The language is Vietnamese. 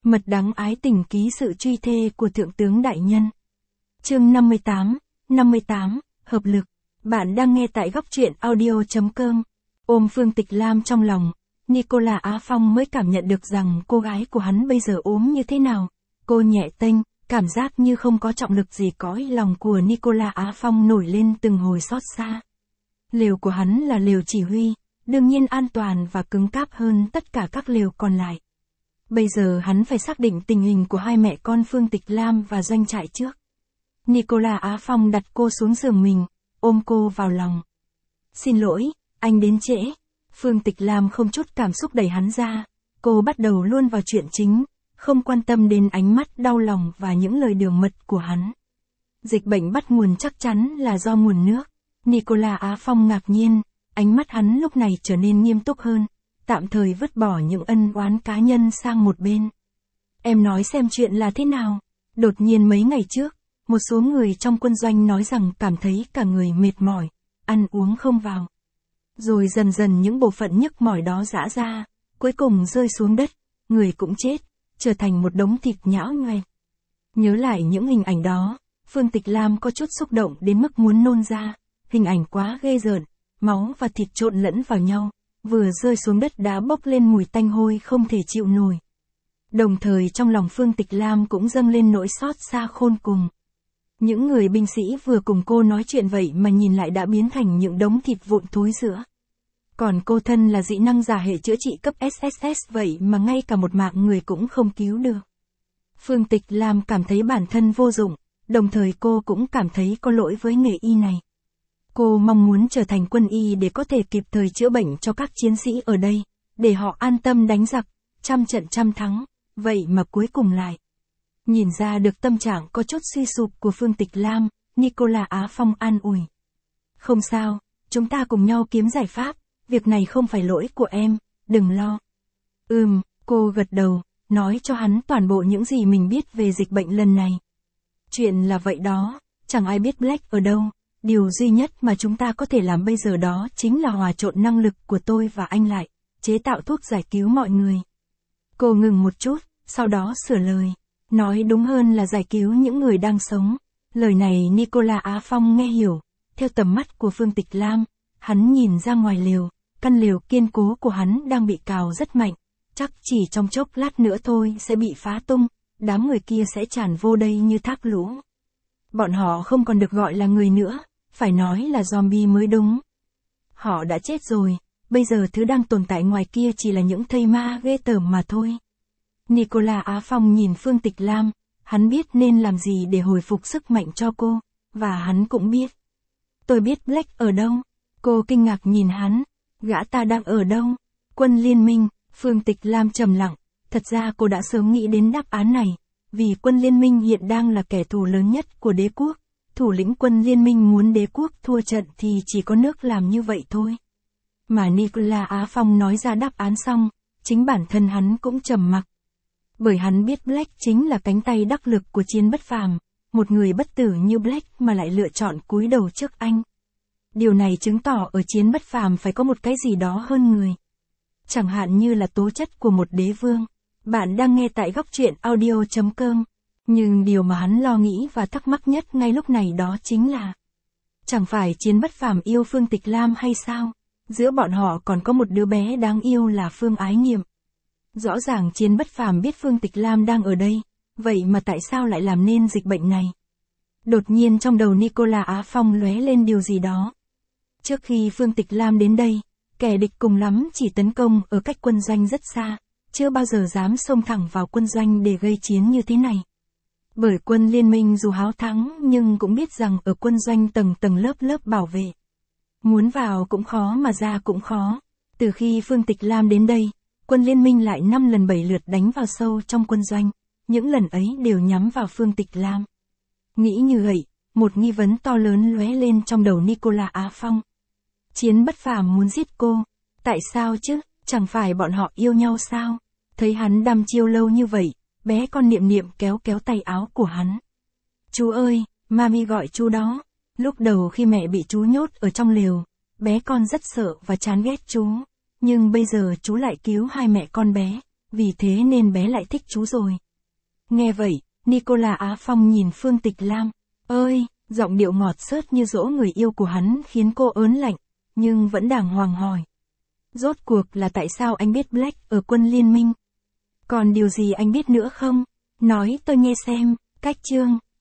Mật đắng ái tình ký sự truy thê của Thượng tướng Đại Nhân. Chương 58, Hợp lực. Bạn đang nghe tại góc truyện audio.com. Ôm Phương Tịch Lam trong lòng, Nicola Á Phong mới cảm nhận được rằng cô gái của hắn bây giờ ốm như thế nào. Cô nhẹ tênh, cảm giác như không có trọng lực gì cõi lòng của Nicola Á Phong nổi lên từng hồi xót xa. Lều của hắn là lều chỉ huy, đương nhiên an toàn và cứng cáp hơn tất cả các lều còn lại. Bây giờ hắn phải xác định tình hình của hai mẹ con Phương Tịch Lam và doanh trại trước. Nicola Á Phong đặt cô xuống giường mình, ôm cô vào lòng. Xin lỗi, anh đến trễ. Phương Tịch Lam không chút cảm xúc đẩy hắn ra. Cô bắt đầu luôn vào chuyện chính, không quan tâm đến ánh mắt đau lòng và những lời đường mật của hắn. Dịch bệnh bắt nguồn chắc chắn là do nguồn nước. Nicola Á Phong ngạc nhiên, ánh mắt hắn lúc này trở nên nghiêm túc hơn, tạm thời vứt bỏ những ân oán cá nhân sang một bên. Em nói xem chuyện là thế nào? Đột nhiên mấy ngày trước, một số người trong quân doanh nói rằng cảm thấy cả người mệt mỏi, ăn uống không vào. Rồi dần dần những bộ phận nhức mỏi đó rã ra, cuối cùng rơi xuống đất, người cũng chết, trở thành một đống thịt nhão nhoẹt. Nhớ lại những hình ảnh đó, Phương Tịch Lam có chút xúc động đến mức muốn nôn ra, hình ảnh quá ghê rợn, máu và thịt trộn lẫn vào nhau, vừa rơi xuống đất đã bốc lên mùi tanh hôi không thể chịu nổi. Đồng thời trong lòng Phương Tịch Lam cũng dâng lên nỗi xót xa khôn cùng. Những người binh sĩ vừa cùng cô nói chuyện vậy mà nhìn lại đã biến thành những đống thịt vụn thối rữa. Còn cô thân là dị năng giả hệ chữa trị cấp SSS vậy mà ngay cả một mạng người cũng không cứu được. Phương Tịch Lam cảm thấy bản thân vô dụng, đồng thời cô cũng cảm thấy có lỗi với nghề y này. Cô mong muốn trở thành quân y để có thể kịp thời chữa bệnh cho các chiến sĩ ở đây, để họ an tâm đánh giặc, trăm trận trăm thắng, vậy mà cuối cùng lại. Nhìn ra được tâm trạng có chút suy sụp của Phương Tịch Lam, Nicola Á Phong an ủi. Không sao, chúng ta cùng nhau kiếm giải pháp, việc này không phải lỗi của em, đừng lo. Cô gật đầu, nói cho hắn toàn bộ những gì mình biết về dịch bệnh lần này. Chuyện là vậy đó, chẳng ai biết Black ở đâu. Điều duy nhất mà chúng ta có thể làm bây giờ đó chính là hòa trộn năng lực của tôi và anh lại, chế tạo thuốc giải cứu mọi người. Cô ngừng một chút, sau đó sửa lời. Nói đúng hơn là giải cứu những người đang sống. Lời này Nicola Á Phong nghe hiểu. Theo tầm mắt của Phương Tịch Lam, hắn nhìn ra ngoài lều, căn lều kiên cố của hắn đang bị cào rất mạnh. Chắc chỉ trong chốc lát nữa thôi sẽ bị phá tung, đám người kia sẽ tràn vô đây như thác lũ. Bọn họ không còn được gọi là người nữa, phải nói là zombie mới đúng. Họ đã chết rồi, bây giờ thứ đang tồn tại ngoài kia chỉ là những thây ma ghê tởm mà thôi. Nicola Á Phong nhìn Phương Tịch Lam, hắn biết nên làm gì để hồi phục sức mạnh cho cô, và hắn cũng biết. Tôi biết Black ở đâu. Cô kinh ngạc nhìn hắn, gã ta đang ở đâu? Quân liên minh. Phương Tịch Lam trầm lặng, thật ra cô đã sớm nghĩ đến đáp án này, vì quân liên minh hiện đang là kẻ thù lớn nhất của đế quốc. Thủ lĩnh quân liên minh muốn đế quốc thua trận thì chỉ có nước làm như vậy thôi. Mà Nicola Á Phong nói ra đáp án xong, chính bản thân hắn cũng trầm mặc. Bởi hắn biết Black chính là cánh tay đắc lực của Chiến Bất Phàm, một người bất tử như Black mà lại lựa chọn cúi đầu trước anh. Điều này chứng tỏ ở Chiến Bất Phàm phải có một cái gì đó hơn người. Chẳng hạn như là tố chất của một đế vương. Bạn đang nghe tại góc truyện audio.com. Nhưng điều mà hắn lo nghĩ và thắc mắc nhất ngay lúc này đó chính là, chẳng phải Chiến Bất Phàm yêu Phương Tịch Lam hay sao? Giữa bọn họ còn có một đứa bé đáng yêu là Phương Ái Nghiệm. Rõ ràng Chiến Bất Phàm biết Phương Tịch Lam đang ở đây, vậy mà tại sao lại làm nên dịch bệnh này? Đột nhiên trong đầu Nicola Á Phong lóe lên điều gì đó. Trước khi Phương Tịch Lam đến đây, kẻ địch cùng lắm chỉ tấn công ở cách quân doanh rất xa, chưa bao giờ dám xông thẳng vào quân doanh để gây chiến như thế này. Bởi quân liên minh dù háo thắng nhưng cũng biết rằng ở quân doanh tầng tầng lớp lớp bảo vệ. Muốn vào cũng khó mà ra cũng khó. Từ khi Phương Tịch Lam đến đây, quân liên minh lại 5 lần 7 lượt đánh vào sâu trong quân doanh. Những lần ấy đều nhắm vào Phương Tịch Lam. Nghĩ như vậy, một nghi vấn to lớn lóe lên trong đầu Nicola Á Phong. Chiến Bất Phàm muốn giết cô. Tại sao chứ? Chẳng phải bọn họ yêu nhau sao? Thấy hắn đăm chiêu lâu như vậy, bé con Niệm Niệm kéo kéo tay áo của hắn. Chú ơi, mami gọi chú đó. Lúc đầu khi mẹ bị chú nhốt ở trong lều, bé con rất sợ và chán ghét chú. Nhưng bây giờ chú lại cứu hai mẹ con bé. vì thế nên bé lại thích chú rồi. Nghe vậy, Nicola Á Phong nhìn Phương Tịch Lam. Ơi, giọng điệu ngọt xớt như dỗ người yêu của hắn khiến cô ớn lạnh, nhưng vẫn đàng hoàng hỏi. Rốt cuộc là tại sao anh biết Black ở quân liên minh? Còn điều gì anh biết nữa không? Nói tôi nghe xem, cách chương.